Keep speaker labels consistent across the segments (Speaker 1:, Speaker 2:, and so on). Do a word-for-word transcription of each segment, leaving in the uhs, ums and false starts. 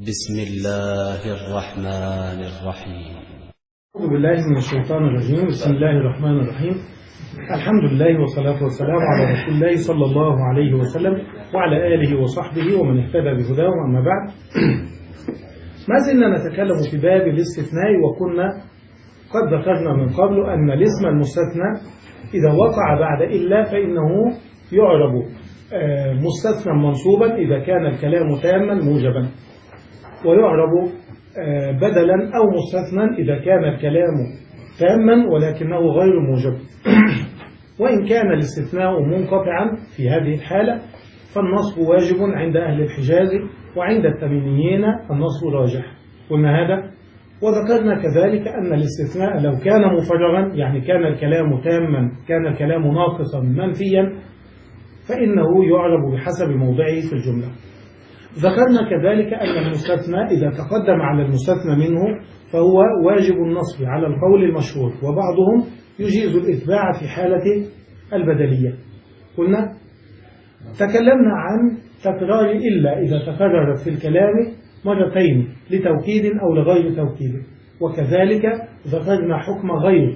Speaker 1: بسم الله الرحمن الرحيم.
Speaker 2: أعوذ بالله من الشيطان الرجيم. بسم الله الرحمن الرحيم. الحمد لله والصلاة والسلام على رسول الله صلى الله عليه وسلم وعلى آله وصحبه ومن اهتدى بهداه. أما بعد، ما زلنا نتكلم في باب الاستثناء، وكنا قد ذكرنا من قبل أن الاسم المستثنى إذا وقع بعد إلا فإنه يعرب مستثنى منصوبا إذا كان الكلام تاما موجبا، ويعرب بدلا أو مستثنى إذا كان الكلام تاما ولكنه غير موجب. وإن كان الاستثناء منقطعا في هذه الحالة فالنصب واجب عند أهل الحجاز، وعند التميميين النصب راجح. قلنا هذا، وذكرنا كذلك أن الاستثناء لو كان مفرغا، يعني كان الكلام تاما، كان الكلام ناقصا منفيا، فإنه يعرب بحسب موضعه في الجملة. ذكرنا كذلك أن المستثنى إذا تقدم على المستثنى منه فهو واجب النصب على القول المشهور، وبعضهم يجيز الإتباع في حالة البدلية. قلنا تكلمنا عن تكرار إلا إذا تكررت في الكلام مرتين لتوكيد أو لغير توكيد، وكذلك ذكرنا حكم غير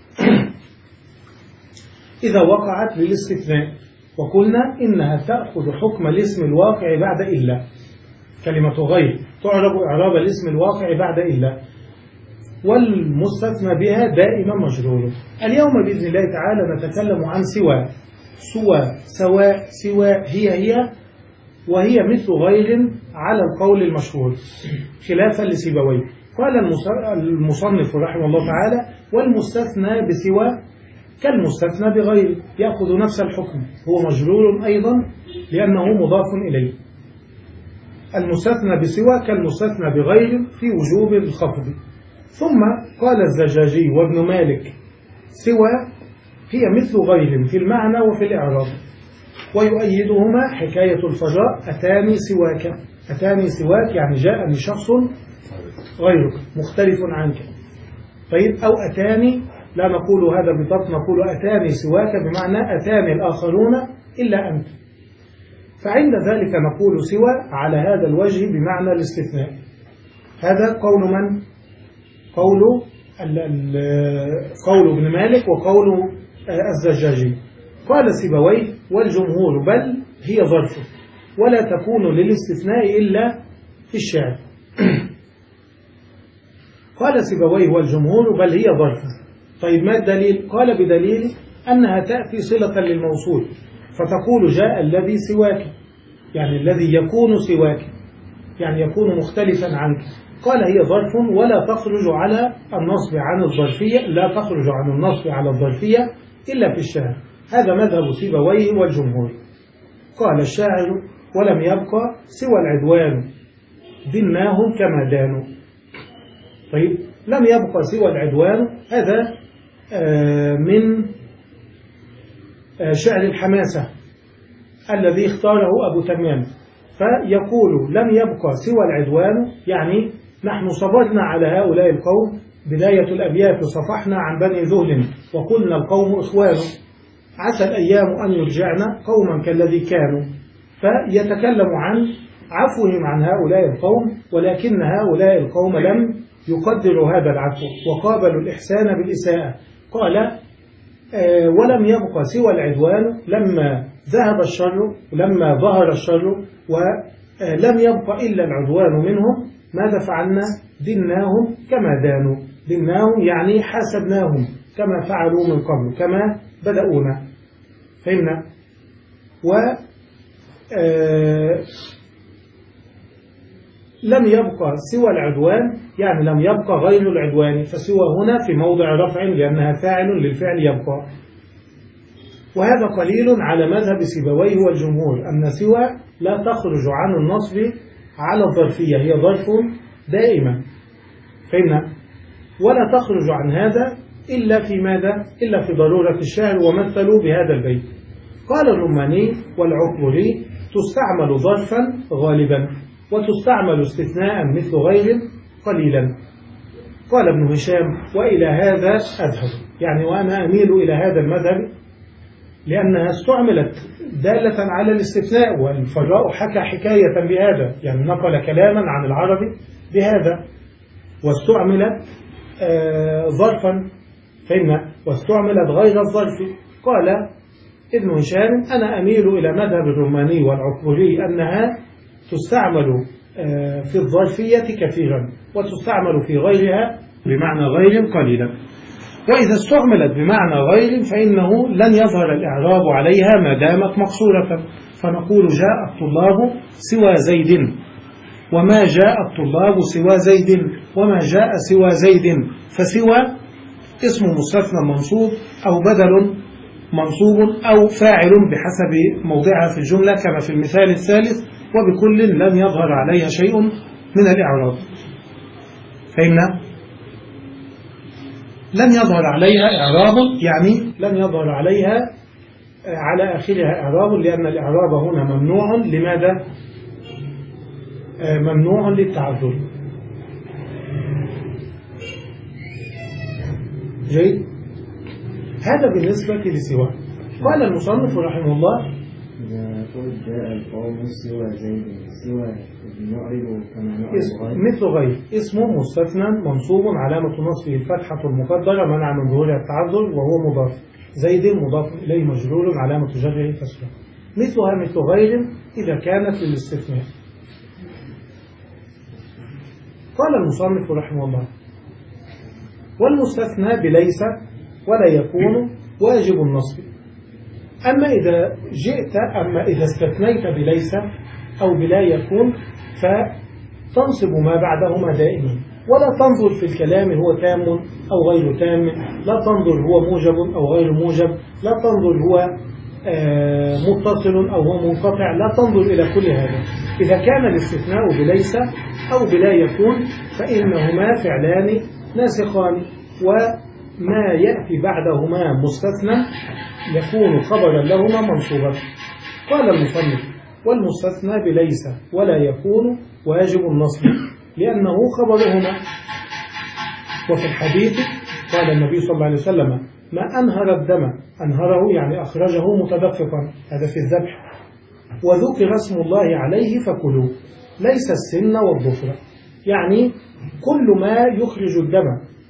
Speaker 2: إذا وقعت للاستثناء، وقلنا إنها تأخذ حكم الاسم الواقع بعد إلا. كلمة غير تعرب إعراب الاسم الواقع بعد إلا، والمستثنى بها دائما مجرور. اليوم بإذن الله تعالى نتكلم عن سوى. سوى، سواء، سوى، هي هي، وهي مثل غير على القول المشهور خلافا لسيبويه. قال المصنف رحمه الله تعالى: والمستثنى بسوى كالمستثنى بغير، يأخذ نفس الحكم، هو مجرور أيضا لأنه مضاف إليه. المستثنى بسوى كالمستثنى بغير في وجوب الخفض. ثم قال الزجاجي وابن مالك: سوى هي مثل غير في المعنى وفي الإعراب، ويؤيدهما حكاية الفجاء: أتاني سواك. أتاني سواك يعني جاءني شخص غيرك مختلف عنك. طيب، أو أتاني لا نقول هذا بالضبط، نقول أتاني سواك بمعنى أتاني الآخرون إلا أنت. فعند ذلك نقول سوى على هذا الوجه بمعنى الاستثناء. هذا قول من؟ قول قول ابن مالك وقول الزجاجي. قال سيبويه: والجمهور بل هي ظرف، ولا تكون للاستثناء إلا في الشعر. قال سيبويه: والجمهور بل هي ظرف. طيب، ما الدليل؟ قال: بدليل أنها تأتي صلة للموصول، فتقول جاء الذي سواك، يعني الذي يكون سواك، يعني يكون مختلفا عنك. قال: هي ظرف ولا تخرج على النصب عن الظرفية، لا تخرج عن النصب على الظرفية إلا في الشعر. هذا مذهب سيبويه والجمهور. قال الشاعر: ولم يبقى سوى العدوان دناهم كما دانوا. طيب، لم يبقى سوى العدوان، هذا من شعر الحماسة الذي اختاره أبو تمام. فيقول: لم يبقى سوى العدوان، يعني نحن صبرنا على هؤلاء القوم. بداية الأبيات: صفحنا عن بني ذهل وقلنا القوم إخوان، عسى الأيام أن يرجعنا قوما كالذي كانوا. فيتكلم عن عفوهم عن هؤلاء القوم، ولكن هؤلاء القوم لم يقدروا هذا العفو وقابلوا الإحسان بالإساءة. قال: آه ولم يبقى سوى العدوان، لما ذهب الشر ولما ظهر الشر ولم يبقى إلا العدوان منهم، ماذا فعلنا؟ دناهم كما دانوا. دناهم يعني حاسبناهم كما فعلوا من قبل، كما بدأونا. فهمنا؟ و آه لم يبقى سوى العدوان يعني لم يبقى غير العدوان، فسوى هنا في موضع رفع لأنها فاعل للفعل يبقى. وهذا قليل على مذهب سيبويه والجمهور، أن سوى لا تخرج عن النصب على الظرفية، هي ظرف دائما. فهمنا؟ ولا تخرج عن هذا إلا في ماذا؟ إلا في ضرورة الشعر، ومثلوا بهذا البيت. قال الرماني والعقبري: تستعمل ظرفا غالبا، وتستعمل استثناء مثل غير قليلا. قال ابن هشام: وإلى هذا أذهب، يعني وأنا أميل إلى هذا المذهب، لأنها استعملت دالة على الاستثناء، والفراء حكى حكاية بهذا، يعني نقل كلاما عن العربي بهذا. واستعملت آه ظرفا، فإن واستعملت غير الظرف. قال ابن هشام: أنا أميل إلى مذهب الروماني والعكبري أنها تستعمل آه في الظرفية كثيرا، وتستعمل في غيرها بمعنى غير قليلا. وإذا استعملت بمعنى غير فإنه لن يظهر الإعراب عليها ما دامت مقصورة، فنقول: جاء الطلاب سوى زيد، وما جاء الطلاب سوى زيد، وما جاء سوى زيد. فسوى اسم مستثنى منصوب أو بدل منصوب أو فاعل بحسب موضعها في الجملة كما في المثال الثالث، وبكل لن يظهر عليها شيء من الإعراب. فإن لن يظهر عليها إعراب، يعني لن يظهر عليها على آخرها إعراب، لأن الإعراب هنا ممنوع. لماذا؟ ممنوع للتعذر. جيد. هذا بالنسبة لسوى. قال المصنف رحمه الله:
Speaker 3: إذا قلت جاء القوم سوى زيد، سوى نعرب كما نعرب
Speaker 2: مثل غير اسمه مستثنى منصوب علامة نصبه الفتحة المقدرة منع من ظهورها التعذر، وهو مضاف. زيد مضاف إليه مجرور علامة جره كسرة. مثلها مثل غير إذا كانت للاستثناء. قال المصنف رحمه الله: والمستثنى بليس ولا يكون واجب النصب. أما إذا جئت أما إذا استثنيت بليس أو بلا يكون فتنصب ما بعدهما دائما، ولا تنظر في الكلام هو تام أو غير تام، لا تنظر هو موجب أو غير موجب، لا تنظر هو آه متصل أو هو منقطع، لا تنظر إلى كل هذا. إذا كان الاستثناء بليس أو بلا يكون فإنهما فعلان ناسخان، وما يأتي بعدهما مستثنى يكون خبرا لهما منصوبا. قال المصنف: والمستثنى بليس ولا يكون واجب النصب لأنه خبرهما. وفي الحديث قال النبي صلى الله عليه وسلم: ما أنهر الدم، أنهره يعني أخرجه متدفقا، هذا في الذبح، وذكر اسم الله عليه فكلوا، ليس السن والظفر، يعني كل ما يخرج الدم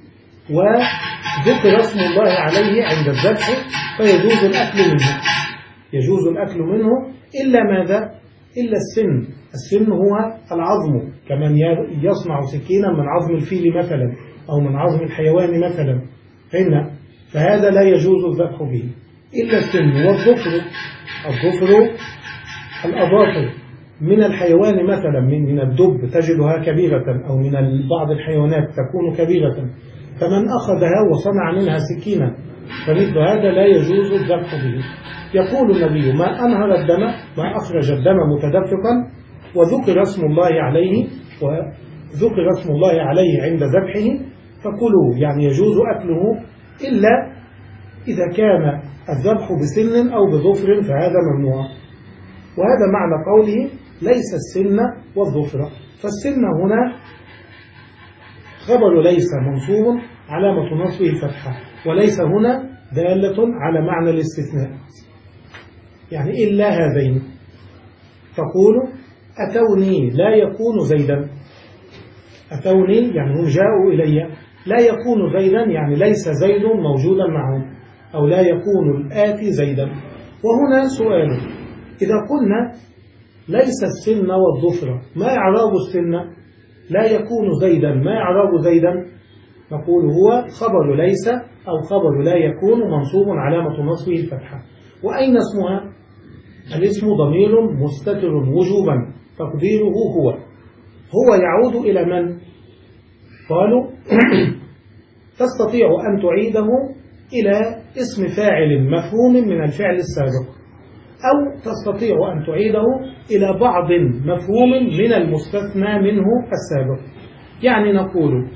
Speaker 2: وذكر اسم الله عليه عند الذبح فيجوز الأكل منه، يجوز الأكل منه إلا ماذا؟ إلا السن. السن هو العظم، كمن يصنع سكينا من عظم الفيل مثلا أو من عظم الحيوان مثلا، فإن فهذا لا يجوز الذبح به إلا السن. والظفر، الظفر الأظافر من الحيوان مثلا، من الدب تجدها كبيرة، أو من بعض الحيوانات تكون كبيرة، فمن أخذها وصنع منها سكينة فمثل هذا لا يجوز الذبح به. يقول النبي: ما أنهر الدم، ما أخرج الدم متدفقا، وذكر اسم الله عليه، وذكر اسم الله عليه عند ذبحه فكلوا، يعني يجوز أكله إلا إذا كان الذبح بسن أو بظفر فهذا ممنوع. وهذا معنى قوله: ليس السن والظفر. فالسن هنا خبر ليس منصوب علامة نصبه الفتحة، وليس هنا دالة على معنى الاستثناء، يعني إلا هذين. تقول: أتوني لا يكون زيدا، أتوني يعني هم جاءوا إلي، لا يكون زيدا يعني ليس زيد موجودا معهم، أو لا يكون الآتي زيدا. وهنا سؤال: إذا قلنا ليس السن والظفر، ما إعراب السن؟ لا يكون زيدا، ما إعراب زيدا؟ نقول هو خبر ليس أو خبر لا يكون منصوب علامة نصبه الفتحة. وأين اسمها؟ الاسم ضمير مستتر وجوبا تقديره هو. هو يعود إلى من؟ قالوا: تستطيع أن تعيده إلى اسم فاعل مفهوم من الفعل السابق، أو تستطيع أن تعيده إلى بعض مفهوم من المستثنى منه السابق. يعني نقول: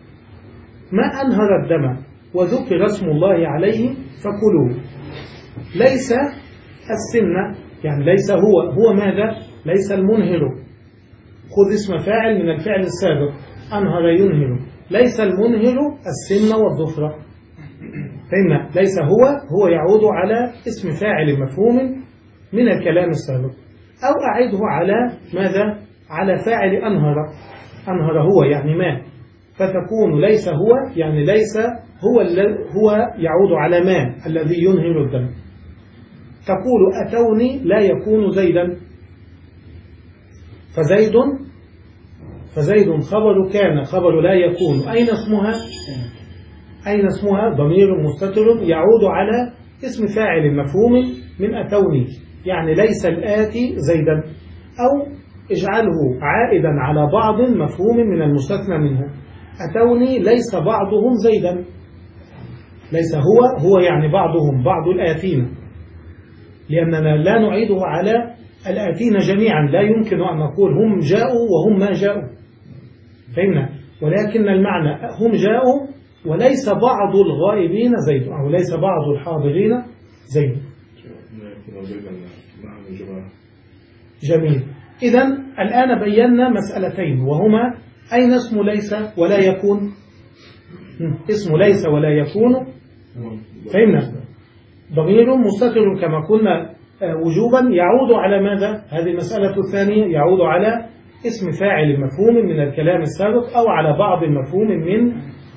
Speaker 2: ما أنهر الدم وذكر اسم الله عليه فكلوا، ليس السن يعني ليس هو، هو ماذا؟ ليس المنهر، خذ اسم فاعل من الفعل السابق، أنهر ينهر، ليس المنهر السن والظفر، فإن ليس هو هو يعود على اسم فاعل مفهوم من الكلام السابق، أو أعيده على ماذا؟ على فاعل أنهر. أنهر هو يعني ما، فتكون ليس هو يعني ليس هو هو يعود على ما الذي ينهر الدم. تقول أتوني لا يكون زيدا، فزيد فزيد خبر كان، خبر لا يكون. أين اسمها؟ أين اسمها؟ ضمير مستتر يعود على اسم فاعل مفهوم من أتوني، يعني ليس الآتي زيدا، أو اجعله عائدا على بعض مفهوم من المستثنى منه. أتوني ليس بعضهم زيدا، ليس هو هو يعني بعضهم، بعض الآتين، لأننا لا نعيده على الآتين جميعا، لا يمكن أن نقول هم جاءوا وهم ما جاءوا، فهمنا؟ ولكن المعنى هم جاءوا وليس بعض الغائبين زيد، أو ليس بعض الحاضرين زيد. جميل. إذن الآن بينا مسألتين، وهما أين اسم ليس ولا يكون؟ اسم ليس ولا يكون، فهمنا؟ ضمير مستتر كما قلنا وجوبا يعود على ماذا؟ هذه المسألة الثانية، يعود على اسم فاعل مفهوم من الكلام السابق، أو على بعض المفهوم من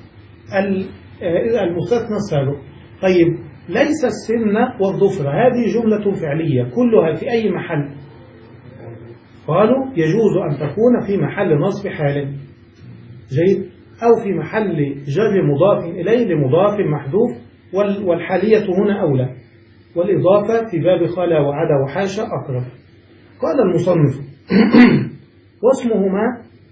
Speaker 2: المستثنى السابق. طيب، ليس السن والظفر هذه جملة فعلية كلها في أي محل؟ قالوا يجوز أن تكون في محل نصب حال، جيد، أو في محل جر مضاف إليه لمضاف محذوف، والحالية هنا أولى، والإضافة في باب خلا وعدا وحاشا أقرب. قال المصنف واسمهما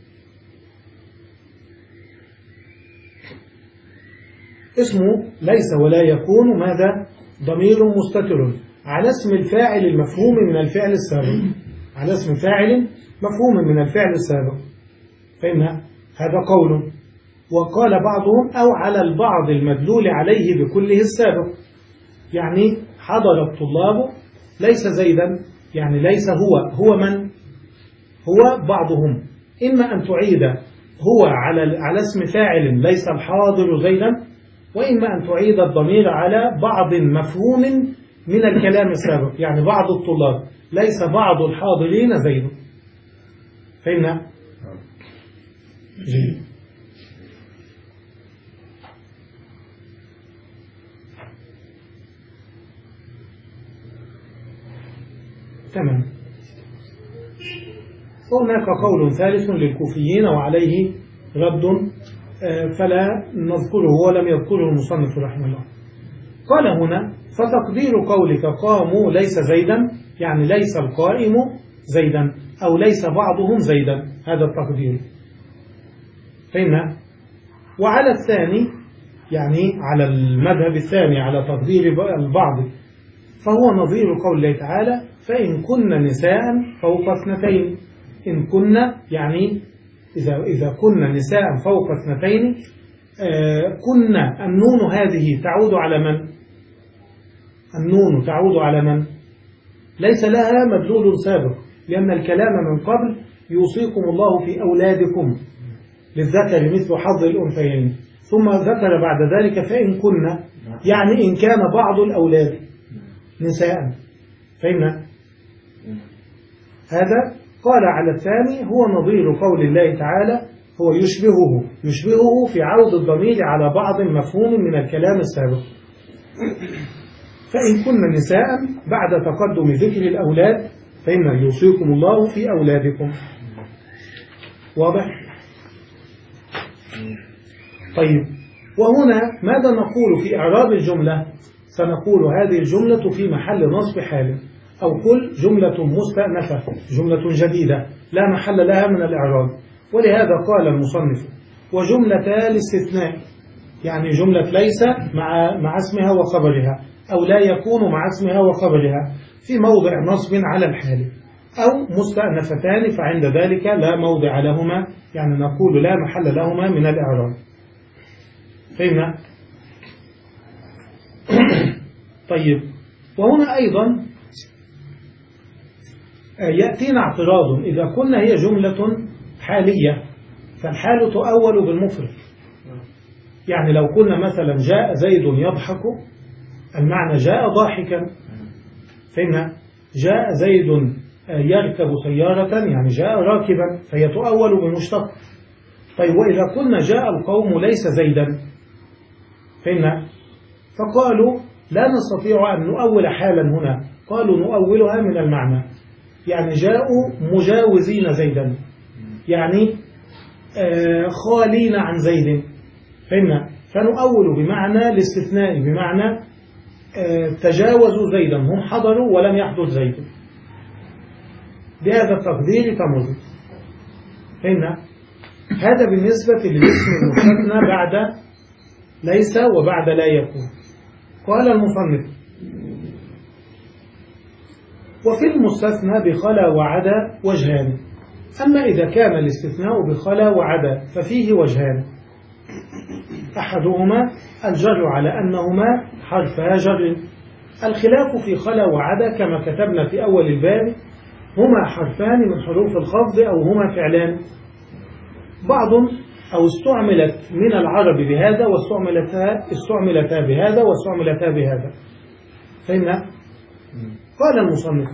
Speaker 2: اسمه ليس ولا يكون ماذا؟ ضمير مستتر على اسم الفاعل المفهوم من الفعل السابق، على اسم فاعل مفهوم من الفعل السابق، فإن هذا قول. وقال بعضهم أو على البعض المدلول عليه بكله السابق، يعني حضر الطلاب ليس زيدا، يعني ليس هو، هو من؟ هو بعضهم. إما أن تعيد هو على على اسم فاعل ليس الحاضر زيدا، وإما أن تعيد الضمير على بعض مفهوم من الكلام السابق، يعني بعض الطلاب ليس بعض الحاضرين زيد. فهمنا؟ جيد. تمام. وهناك قول ثالث للكوفيين وعليه رد فلا نذكره ولم يذكره المصنف رحمه الله. قال هنا فتقدير قولك قاموا ليس زيدا، يعني ليس القائم زيدا، أو ليس بعضهم زيدا، هذا التقدير. فهمنا؟ وعلى الثاني، يعني على المذهب الثاني على تقدير البعض، فهو نظير قول الله تعالى فإن كن نساء فوق اثنتين. إن كنا يعني إذا إذا كنا نساء فوق اثنتين، آه كنا، النون هذه تعود على من؟ النون تعود على من؟ ليس لها مدلول سابق، لأن الكلام من قبل يوصيكم الله في أولادكم للذكر مثل حظ الأنثيين، ثم ذكر بعد ذلك فإن كنا، يعني إن كان بعض الأولاد نساء. فهمنا؟ هذا قال على الثاني هو نظير قول الله تعالى، هو يشبهه يشبهه في عود الضمير على بعض مفهوم من الكلام السابق. فإن كن نساء بعد تقدم ذكر الأولاد فإن يوصيكم الله في أولادكم. واضح؟ طيب، وهنا ماذا نقول في إعراب الجملة؟ سنقول هذه الجملة في محل نصب حال، أو كل جملة مستأنفة، جملة جديدة لا محل لها من الإعراب. ولهذا قال المصنف وجملة الاستثناء، يعني جملة ليس مع مع اسمها وخبرها، أو لا يكون مع اسمها وخبرها في موضع نصب على الحال، أو مستأنفتان فعند ذلك لا موضع لهما، يعني نقول لا محل لهما من الإعراب. فهمنا؟ طيب، وهنا أيضا يأتينا اعتراض، إذا كنا هي جملة حالية فالحال تؤول بالمفرد، يعني لو قلنا مثلا جاء زيد يضحك، المعنى جاء ضاحكا. فإن جاء زيد يركب سيارة يعني جاء راكبا، فهي تؤول بمشتق. طيب وإذا قلنا جاء القوم ليس زيدا، فإن فقالوا لا نستطيع أن نؤول حالا هنا، قالوا نؤولها من المعنى، يعني جاءوا مجاوزين زيدا، يعني آه خالين عن زيد. فإن فنؤول بمعنى الاستثناء، بمعنى آه تجاوزوا زيدا، هم حضروا ولم يحدث زيد. بهذا التقدير تمر. فإن هذا بالنسبة للاسم المستثنى بعد ليس وبعد لا يكون. قال المصنف: وفي المستثنى بخلا وعدا وجهان. أما إذا كان الاستثناء بخلا وعدا ففيه وجهان، أحدهما الجر على أنهما حرفا جر. الخلاف في خلا وعدا كما كتبنا في أول الباب، هما حرفان من حروف الخفض أو هما فعلان. بعض أو استعملت من العرب بهذا واستعملتها استعملتا بهذا واستعملتا بهذا. فإن قال المصنف: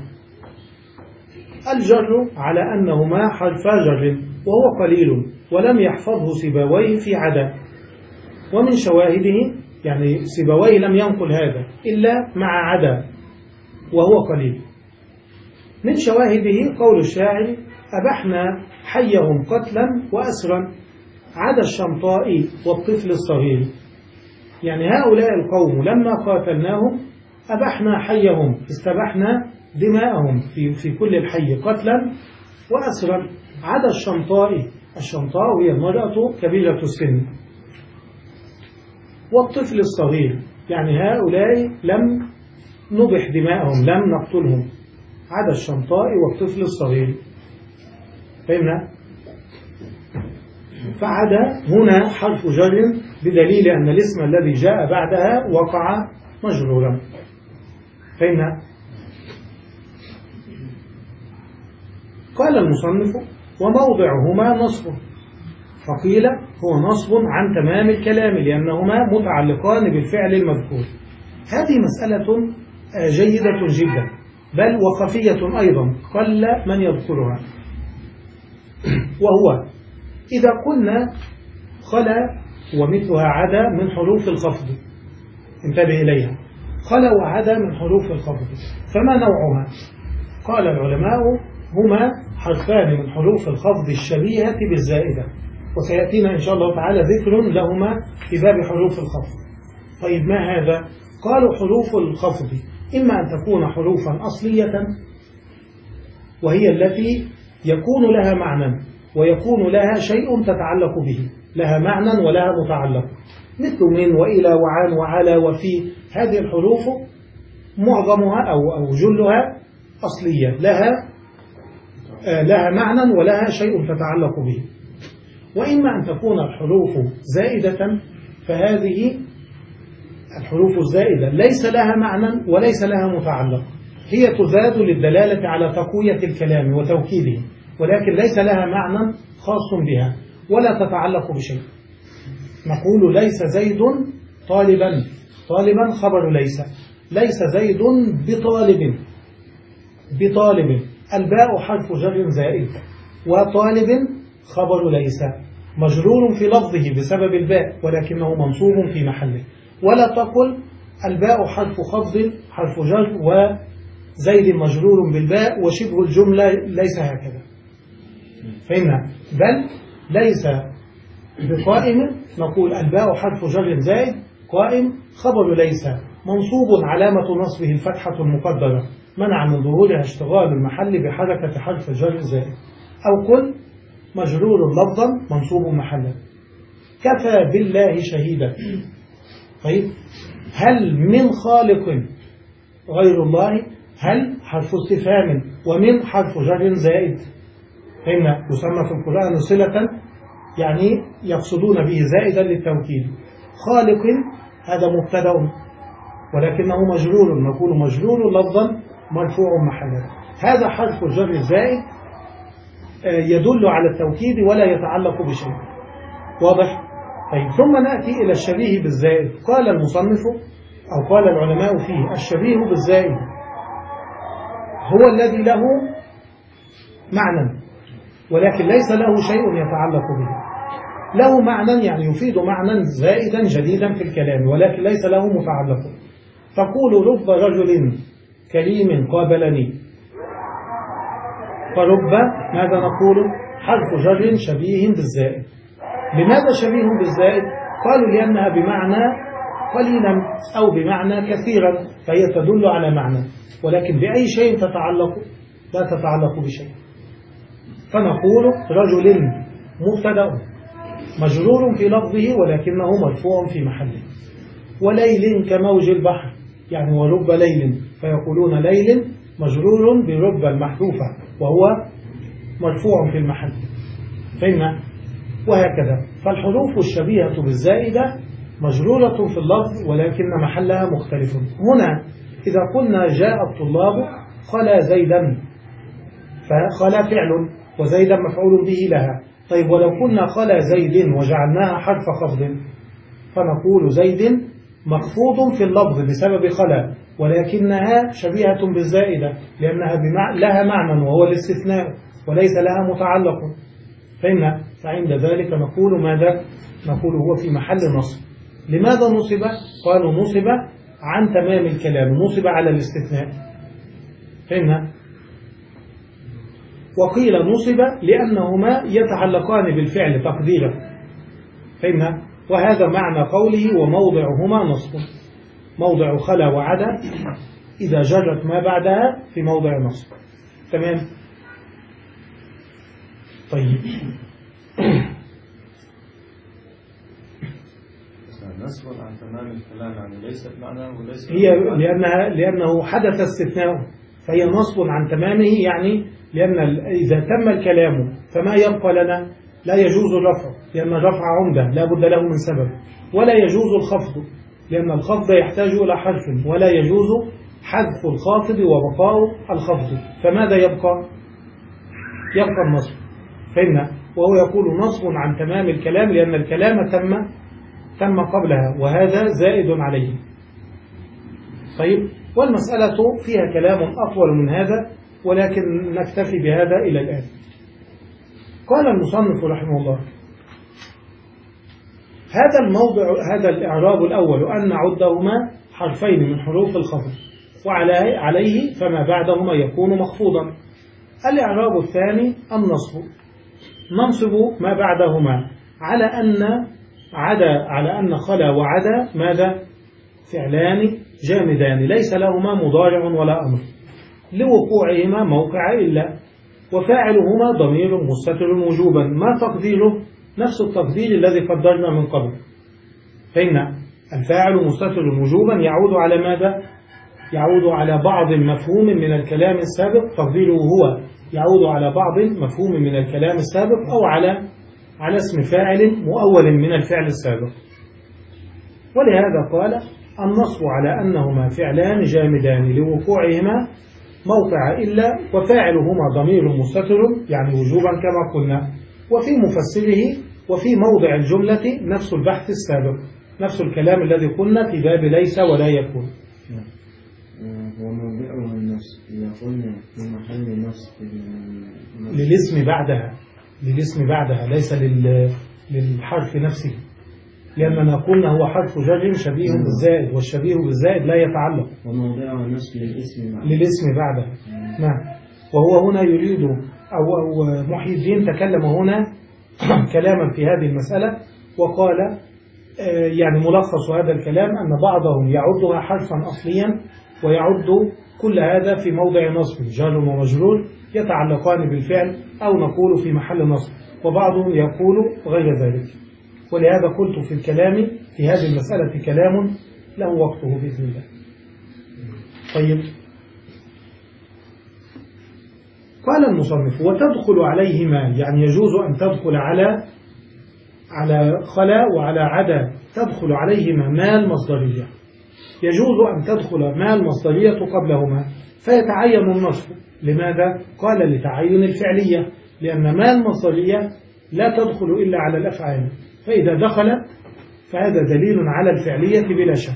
Speaker 2: الجر على أنهما حرفا جر وهو قليل ولم يحفظه سيبويه في عدا، ومن شواهده يعني سيبويه لم ينقل هذا إلا مع عدا وهو قليل. من شواهده قول الشاعر: أبحنا حيهم قتلا وأسرا عدا الشمطاء والطفل الصغير. يعني هؤلاء القوم لما قاتلناهم أبحنا حيهم، استبحنا دماءهم في, في كل الحي قتلا وأسرا عدا الشمطاء. الشمطاء هي المرأة كبيرة السن، والطفل الصغير، يعني هؤلاء لم نبح دماءهم، لم نقتلهم، عدا الشمطاء والطفل الصغير. فهمنا؟ فعدا هنا حرف جر بدليل أن الاسم الذي جاء بعدها وقع مجرورا. فهمنا؟ قال المصنف: وموضعهما نصب. فقيل هو نصب عن تمام الكلام لأنهما متعلقان بالفعل المذكور. هذه مسألة جيدة جدا، بل وخفية أيضا قل من يذكرها، وهو إذا قلنا خلا ومثلها عدا من حروف الخفض، انتبه إليها، خلا وعدا من حروف الخفض، فما نوعها؟ قال العلماء: هما حرفان من حروف الخفض الشبيهة بالزائدة، وسيأتينا إن شاء الله تعالى ذكر لهما في باب حروف الخفض. طيب ما هذا؟ قالوا حروف الخفض إما أن تكون حروفا أصلية وهي التي يكون لها معنى ويكون لها شيء تتعلق به، لها معنى ولها متعلق، مثل من وإلى وعن وعلى وفي. هذه الحروف معظمها أو أو جلها أصلية، لها آه لها معنى ولها شيء تتعلق به. وإما أن تكون الحروف زائدة، فهذه الحروف الزائدة ليس لها معنى وليس لها متعلق، هي تزاد للدلالة على تقوية الكلام وتوكيده، ولكن ليس لها معنى خاص بها ولا تتعلق بشيء. نقول ليس زيد طالبا، طالبا خبر ليس، ليس زيد بطالب، بطالب الباء حرف جر زائد، وطالب خبر ليس مجرور في لفظه بسبب الباء ولكنه منصوب في محله. ولا تقل الباء حرف خفض حرف جر وزيد مجرور بالباء وشبه الجملة، ليس هكذا. فهمنا؟ بل ليس بقائم، نقول الباء حرف جر زائد، قائم خبر ليس منصوب علامة نصبه الفتحة المقدرة منع من ظهورها اشتغال المحل بحركة حرف الجر زائد. أو قل مجرور لفظا منصوب محلا. كفى بالله شهيدا. طيب هل من خالق غير الله؟ هل حرف استفهام ومن حرف جر زائد. فإن يسمى في القرآن صلة، يعني يقصدون به زائدا للتوكيد. خالق هذا مبتدأ ولكنه مجرور، نقول مجرور لفظا مرفوع محلا. هذا حرف الجر الزائد يدل على التوكيد ولا يتعلق بشيء. واضح؟ طيب ثم نأتي إلى الشبيه بالزائد. قال المصنف أو قال العلماء فيه الشبيه بالزائد هو الذي له معنى ولكن ليس له شيء يتعلق به. له معنى يعني يفيد معنى زائدا جديدا في الكلام ولكن ليس له متعلق. تقول رب رجل كريم قابلني، فرب ماذا نقول؟ حرف جر شبيه بالزائد. لماذا شبيه بالزائد؟ قالوا لأنها بمعنى قليلا أو بمعنى كثيرا فهي تدل على معنى، ولكن بأي شيء تتعلق؟ لا تتعلق بشيء. فنقول رجل مبتدأ مجرور في لفظه ولكنه مرفوع في محله. وليل كموج البحر يعني ورب ليل، فيقولون ليل مجرور برب المحذوفة وهو مرفوع في المحل. فهمنا؟ وهكذا فالحروف الشبيهة بالزائدة مجرورة في اللفظ ولكن محلها مختلف. هنا إذا قلنا جاء الطلاب خلا زيدا فخلا فعل وزيدا مفعول به لها. طيب ولو كنا خلا زيد وجعلناها حرف خفض فنقول زيد مخفوض في اللفظ بسبب خلا ولكنها شبيهة بالزائدة لأنها بمع... لها معنى وهو الاستثناء وليس لها متعلق. فإن فعند ذلك نقول ماذا؟ نقول هو في محل نصب. لماذا نصب؟ قالوا نصب عن تمام الكلام، نصب على الاستثناء. فإن وقيل نصب لأنهما يتعلقان بالفعل تقديرا. فإن وهذا معنى قوله وموضعهما نصب. موضع خلا وعدا إذا جرت ما بعدها في موضع نصب. تمام. طيب
Speaker 4: نصب عن تمام الكلام يعني ليست معناه وليس
Speaker 2: هي لأنها لأنه حدث استثناء فهي نصب عن تمامه، يعني لأن إذا تم الكلام فما يبقى لنا؟ لا يجوز الرفع لأن الرفع عمدة لا بد له من سبب، ولا يجوز الخفض لأن الخفض يحتاج إلى حرف، ولا يجوز حذف الخافض وبقاء الخفض. فماذا يبقى؟ يبقى النصب. فإن وهو يقول نصب عن تمام الكلام لأن الكلام تم تم قبلها وهذا زائد عليه. طيب والمسألة فيها كلام أطول من هذا ولكن نكتفي بهذا إلى الآن. قال المصنف رحمه الله هذا الموضع هذا الإعراب الأول أن نعدهما حرفين من حروف الخفض وعليه فما بعدهما يكون مخفوضا. الإعراب الثاني النصب، ننصب ما بعدهما على أن عدا على أن خلا وعدا ماذا؟ فعلان جامدان ليس لهما مضارع ولا أمر لوقوعهما موقع إلا، وفاعلهما ضمير مستتر وجوبا ما تقديره؟ نفس التقدير الذي قدرنا من قبل. فإن الفاعل مستتر وجوبا يعود على ماذا؟ يعود على بعض مفهوم من الكلام السابق، تقديره هو يعود على بعض مفهوم من الكلام السابق أو على على اسم فاعل مؤول من الفعل السابق. ولهذا قال النصب على أنهما فعلان جامدان لوقوعهما موقع إلا، وفاعلهما ضمير مستتر يعني وجوبا كما قلنا. وفي مفسره وفي موضع الجملة نفس البحث السابق، نفس الكلام الذي قلنا في باب ليس ولا يكون.
Speaker 3: وموضعها النصب إذا قلنا في محل نصب
Speaker 2: للاسم بعدها، للاسم بعدها ليس لل... للحرف نفسه، لأننا قلنا هو حرف جر شبيه بالزائد والشبيه بالزائد لا يتعلق.
Speaker 3: وموضعها النصب للاسم بعدها
Speaker 2: للاسم بعدها. نعم. وهو هنا يريد أو, أو محي الدين تكلم هنا كلاما في هذه المسألة وقال يعني ملخص هذا الكلام أن بعضهم يعدها حرفا أصليا ويعد كل هذا في موضع نصب جار ومجرور يتعلقان بالفعل أو نقول في محل نصب، وبعضهم يقول غير ذلك. ولهذا قلت في الكلام في هذه المسألة كلام له وقته بإذن الله. طيب قال المصنف وتدخل عليهما يعني يجوز أن تدخل على على خلا وعلى عدا تدخل عليهما ما المصدرية، يجوز أن تدخل ما المصدرية قبلهما فيتعين النصب. لماذا؟ قال لتعين الفعلية، لأن ما المصدرية لا تدخل إلا على الأفعال، فإذا دخلت فهذا دليل على الفعلية بلا شك.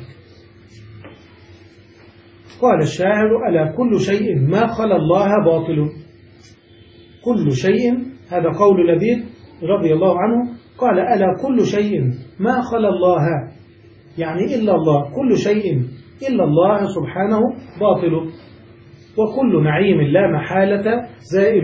Speaker 2: قال الشاعر: ألا كل شيء ما خلا الله باطل. كل شيء، هذا قول لبيد رضي الله عنه، قال: ألا كل شيء ما خلا الله، يعني إلا الله، كل شيء إلا الله سبحانه باطل، وكل نعيم لا محالة زائل.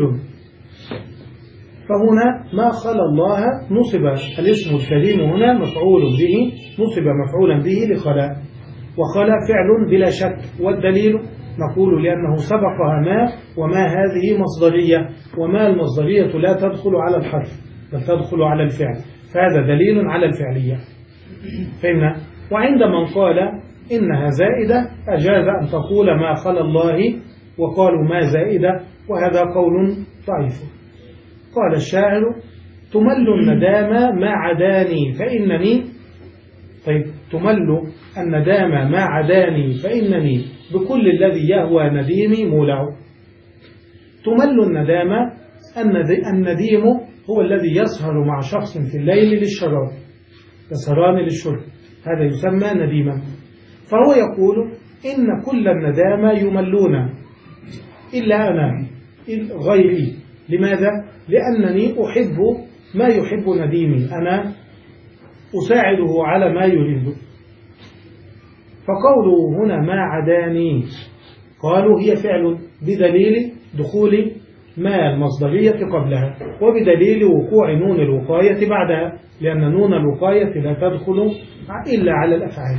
Speaker 2: فهنا ما خلا الله نصب الاسم الكريم هنا مفعول به، نصب مفعولا به لخلاء، وخلا فعل بلا شك، والدليل نقول لأنه سبقها ما، وما هذه مصدرية، وما المصدرية لا تدخل على الحرف بل تدخل على الفعل، فهذا دليل على الفعلية. فهمنا؟ وعند من قال إنها زائدة أجاز أن تقول ما خلا الله، وقالوا ما زائدة، وهذا قول ضعيف. قال الشاعر: تمل الندامة ما عداني فإنني، طيب تمل الندامة ما عداني فإنني بكل الذي يهوى نديمي مولع. تمل الندامة، النديم هو الذي يسهر مع شخص في الليل للشراب، يسهران للشرب، هذا يسمى نديما. فهو يقول إن كل الندامة يملون إلا أنا غيري. لماذا؟ لأنني أحب ما يحب نديمي، أنا أساعده على ما يريد. فقوله هنا ما عداني، قالوا هي فعل بدليل دخول ما المصدرية قبلها، وبدليل وقوع نون الوقاية بعدها، لأن نون الوقاية لا تدخل إلا على الأفعال.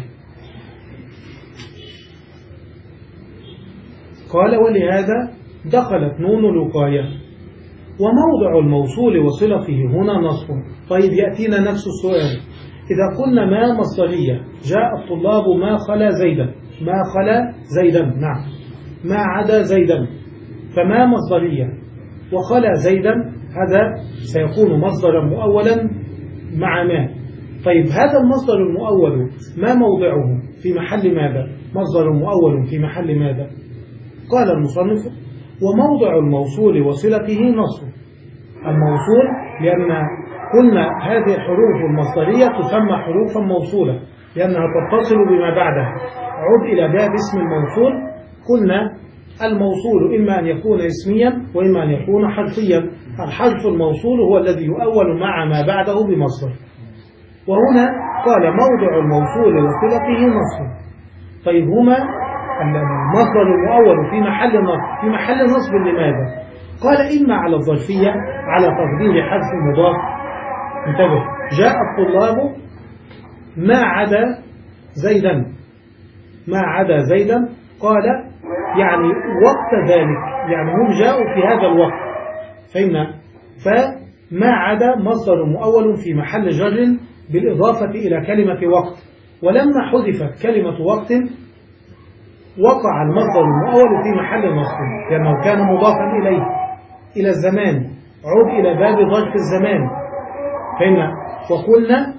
Speaker 2: قال: ولهذا دخلت نون الوقاية. وموضع الموصول وصلته هنا نصب. طيب يأتينا نفس السؤال: إذا قلنا ما مصدرية، جاء الطلاب ما خلا زيدا، ما خلا زيدا، نعم، ما عدا زيدا، فما مصدرية، وخلا زيدا هذا سيكون مصدرا مؤولا مع ما. طيب هذا المصدر المؤول ما موضعه؟ في محل ماذا؟ مصدر مؤول في محل ماذا؟ قال المصنف: وموضع الموصول وصلته نصب. الموصول لأن قلنا هذه الحروف المصدرية تسمى حروفا موصولة لأنها تتصل بما بعدها. عد إلى باب اسم الموصول، قلنا الموصول إما أن يكون اسميا وإما أن يكون حرفيا. الحرف الموصول هو الذي يؤول مع ما بعده بمصدر. وهنا قال موضع الموصول وصلته نصب. طيب هما المصدر المؤول في محل نصب، في محل نصب لماذا؟ قال إما على الظرفية على تقدير حذف مضاف. انتبه، جاء الطلاب ما عدا زيدا، ما عدا زيدا، قال يعني وقت ذلك، يعني هم جاءوا في هذا الوقت، فهمنا؟ فما عدا مصدر مؤول في محل جر بالإضافة إلى كلمة وقت، ولما حذفت كلمة وقت وقع المصدر المؤول في محل نصب لأنه كان مضافا إليه إلى الزمان. عود إلى باب ظرف الزمان، فهمنا؟ وقلنا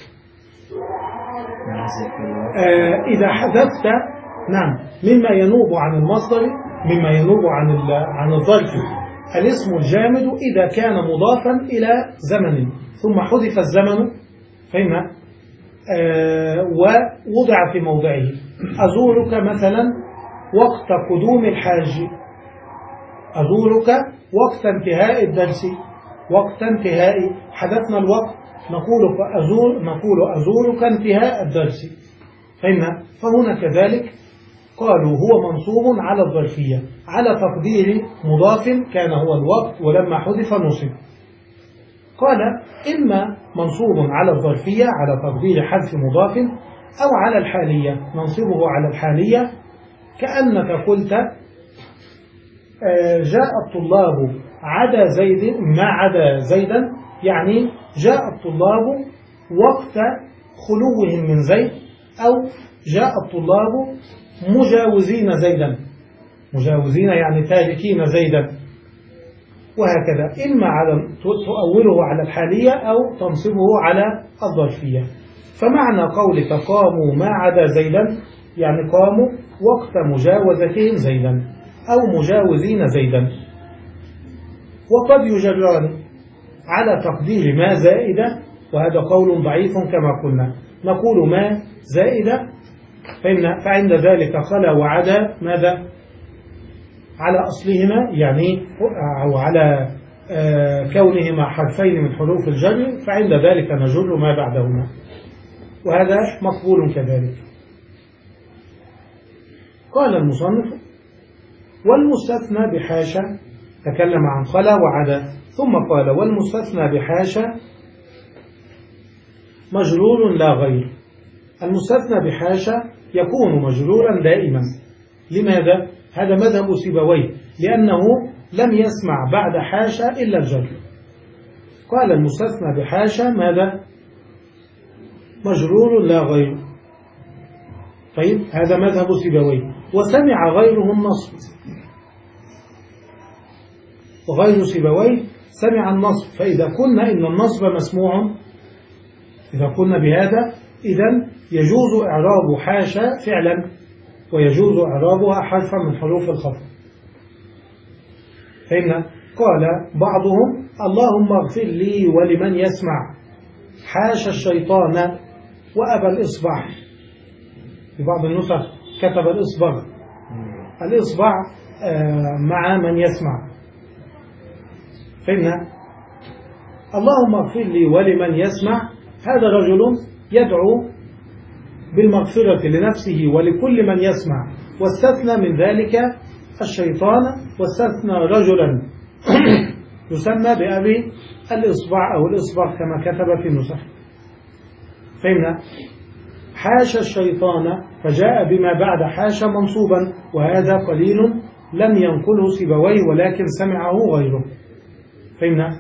Speaker 2: آه إذا حذفت، نعم، مما ينوب عن المصدر، مما ينوب عن عن الظرف الاسم الجامد إذا كان مضافا إلى زمن ثم حذف الزمن، فهمنا؟ آه ووضع في موضعه. أزورك مثلا وقت قدوم الحاج، أزورك وقت انتهاء الدرس، وقت انتهاء، حدثنا الوقت نقول أزور، نقول أزورك انتهاء الدرس، فهمنا؟ فهنا كذلك قالوا هو منصوب على الظرفية على تقدير مضاف كان هو الوقت ولما حذف نصب. قال إما منصوب على الظرفية على تقدير حذف مضاف أو على الحالية، ننصبه على الحالية كأنك قلت جاء الطلاب عدا زيد، ما عدا زيدا، يعني جاء الطلاب وقت خلوهم من زيد، أو جاء الطلاب مجاوزين زيدا، مجاوزين يعني تاركين زيدا، وهكذا. إما على تؤوله على الحالية أو تنصبه على الظرفية. فمعنى قولك قاموا ما عدا زيدا يعني قاموا وقت مجاوزتهم زيدا أو مجاوزين زيدا. وقد يجران على تقدير ما زائدة، وهذا قول ضعيف كما قلنا، نقول ما زائدة، فعند ذلك خلا وعدا ماذا على أصلهما، يعني أو على كونهما حرفين من حروف الجر، فعند ذلك نجر ما بعدهما، وهذا مقبول كذلك. قال المصنف: والمستثنى بحاشا، تكلم عن خلا وعدا، ثم قال: والمستثنى بحاشا مجرور لا غير. المستثنى بحاشا يكون مجرورا دائما. لماذا؟ هذا مذهب سيبويه، لأنه لم يسمع بعد حاشا إلا الجر. قال: المستثنى بحاشا ماذا؟ مجرور لا غير. طيب، هذا مذهب سيبويه. وسمع غيره النصب، وغير سيبويه سمع النصب. فإذا قلنا إن النصب مسموع، إذا قلنا بهذا إذن يجوز إعراب حاشا فعلا، ويجوز إعرابها حرفا من حروف الخفض. فإن قال بعضهم: اللهم اغفر لي ولمن يسمع حاشا الشيطان وأبى الإصبع. في بعض النسخ كتب الإصبع، الإصبع مع من يسمع. فإن اللهم اغفر لي ولمن يسمع، هذا رجل يدعو بالمغفرة لنفسه ولكل من يسمع، واستثنى من ذلك الشيطان، واستثنى رجلا يسمى بأبي الإصبع أو الإصبع كما كتب في النسخ. فهمنا؟ حاشا الشيطان، فجاء بما بعد حاشا منصوبا، وهذا قليل لم ينقله سيبويه ولكن سمعه غيره. فهمنا؟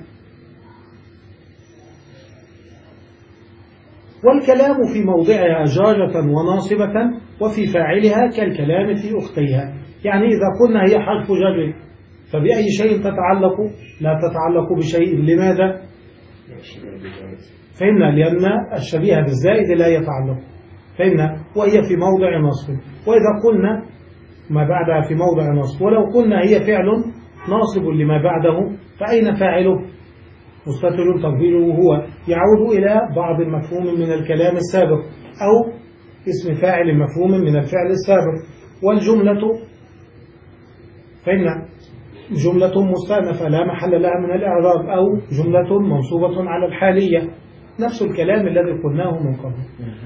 Speaker 2: والكلام في موضعها جارة وناصبة، وفي فاعلها كالكلام في أختيها. يعني إذا قلنا هي حرف جر، فبأي شيء تتعلق؟ لا تتعلق بشيء. لماذا؟ فهمنا؟ لأن الشبيه بالزائد لا يتعلق. فهمنا؟ وهي في موضع نصب. وإذا قلنا ما بعدها في موضع نصب، ولو قلنا هي فعل ناصب لما بعده، فأين فاعله؟ مستتر تقديره هو، يعود إلى بعض المفهوم من الكلام السابق، أو اسم فاعل مفهوم من الفعل السابق. والجملة فإن جملة مستأنفة لا محل لها من الإعراب، أو جملة منصوبة على الحالية، نفس الكلام الذي قلناه من قبل.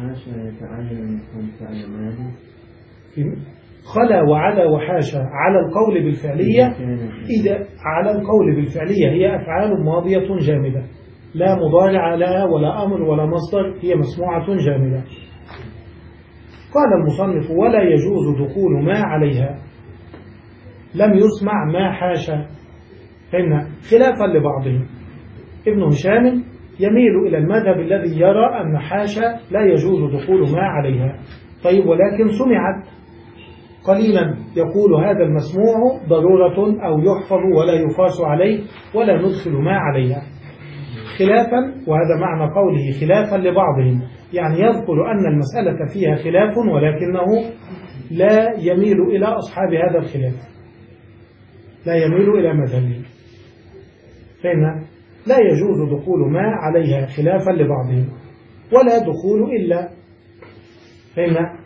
Speaker 2: خلا وعلى وحاشا على القول بالفعلية، إذا على القول بالفعلية هي أفعال ماضية جامدة، لا مضارع لها ولا أمر ولا مصدر، هي مسموعة جامدة. قال المصنف: ولا يجوز دخول ما عليها، لم يسمع ما حاشا. فإن خلافا لبعضهم، ابن هشام يميل إلى المذهب الذي يرى أن حاشا لا يجوز دخول ما عليها. طيب، ولكن سمعت قليلا، يقول هذا المسموع ضرورة أو يحفظ ولا يقاس عليه، ولا ندخل ما عليها. خلافا، وهذا معنى قوله خلافا لبعضهم، يعني يذكر أن المسألة فيها خلاف، ولكنه لا يميل إلى أصحاب هذا الخلاف، لا يميل إلى مذهبه. فإن لا يجوز دخول ما عليها خلافا لبعضهم، ولا دخول إلا. فإن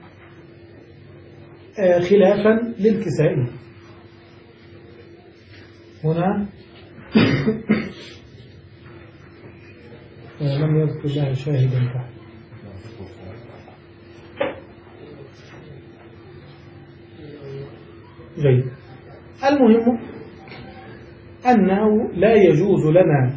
Speaker 2: خلافا للكسائي. هنا لم يذكر لها شاهدا تحت. جيد. المهم أنه لا يجوز لنا،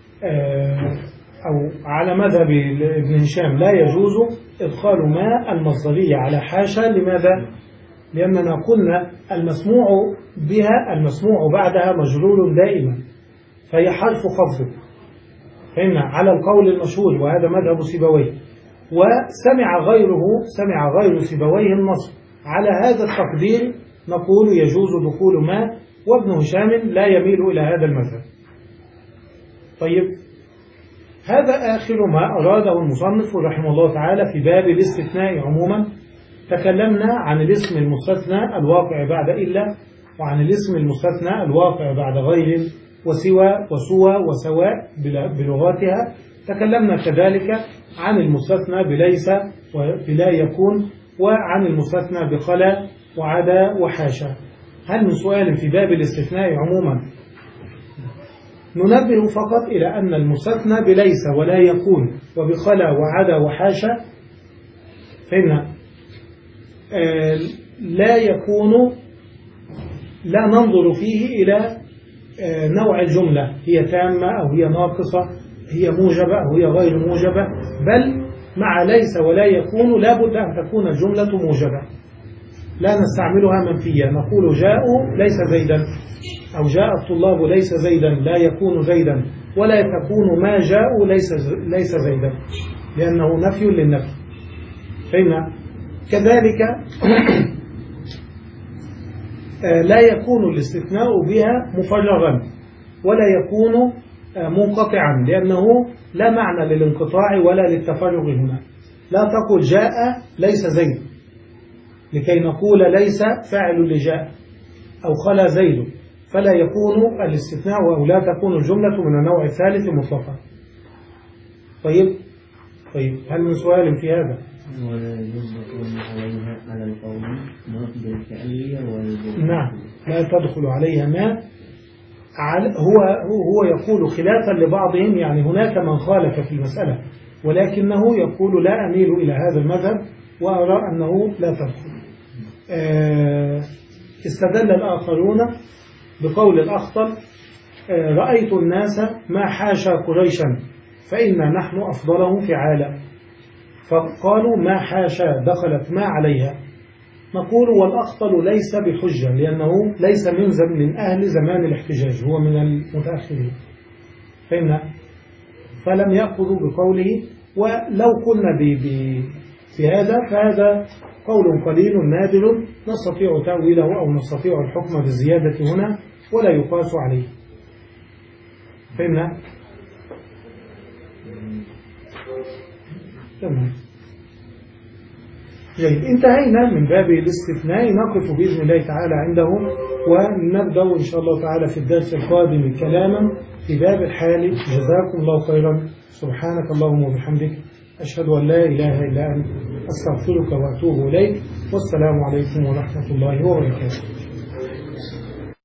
Speaker 2: أو على مذهب ابن هشام لا يجوز إدخال ما المصدرية على حاشا. لماذا؟ لأننا قلنا المسموع بها المسموع بعدها مجرور دائما، فهي حرف خفض. فإن على القول المشهور، وهذا مذهب سيبويه، وسمع غيره سمع غير سيبويه النصب، على هذا التقدير نقول يجوز دخول ما، وابن هشام لا يميل إلى هذا المذهب. طيب، هذا آخر ما أراده المصنف رحمه الله تعالى في باب الاستثناء عموما. تكلمنا عن الاسم المستثنى الواقع بعد إلا، وعن الاسم المستثنى الواقع بعد غير، وسوى وسوى وسواء بلغاتها. تكلمنا كذلك عن المستثنى بليس وبلا يكون، وعن المستثنى بخلا وعدا وحاشا. هل من سؤال في باب الاستثناء عموما؟ ننبه فقط إلى أن المستثنى بليس ولا يكون وبخلا وعدا وحاشا فإن آه لا يكون، لا ننظر فيه إلى آه نوع الجملة، هي تامة أو هي ناقصة، هي موجبة أو هي غير موجبة، بل مع ليس ولا يكون لا بد أن تكون الجملة موجبة، لا نستعملها منفية. نقول جاءوا ليس زيدا، أو جاء الطلاب ليس زيدا، لا يكون زيدا، ولا تكون ما جاءوا ليس ليس زيدا، لأنه نفي للنفي. فهمنا؟ كذلك لا يكون الاستثناء بها مفرغا ولا يكون منقطعا، لأنه لا معنى للانقطاع ولا للتفرغ هنا. لا تقول جاء ليس زيد لكي نقول ليس فاعل لجاء، أو خلا زيد، فلا يكون الاستثناء أو لا تكون الجملة من النوع الثالث مطلقا. طيب طيب هل من سؤال في هذا؟
Speaker 3: ولا يجوز يكون عليها على القول ما بالفعلية والجملة.
Speaker 2: نعم، لا تدخل عليها ما. هو هو يقول خلافا لبعضهم، يعني هناك من خالف في المسألة، ولكنه يقول لا أميل إلى هذا المذهب وأرى أنه لا تدخل. استدل الآخرون بقول الأخطل رأيت الناس ما حاشا قريشا فإنا نحن أفضلهم فعالا، فقالوا ما حاشا دخلت ما عليها. نقول والأخطل ليس بحجة، لأنه ليس من من أهل زمان الاحتجاج، هو من المتأخرين. فإن فلم يأخذوا بقوله. ولو قلنا بهذا فهذا قول قليل نادر نستطيع تأويله أو نستطيع الحكم بالزيادة هنا ولا يقاس عليه. فهمنا؟ تمام. جيد، انتهينا من باب الاستثناء. نقف بإذن الله تعالى عنده ونبدأ إن شاء الله تعالى في الدرس القادم كلاما في باب الحال. جزاكم الله خيرا. سبحانك اللهم وبحمدك، أشهد أن لا إله إلا أنت، أستغفرك وأتوب إليك، والسلام عليكم ورحمة الله وبركاته.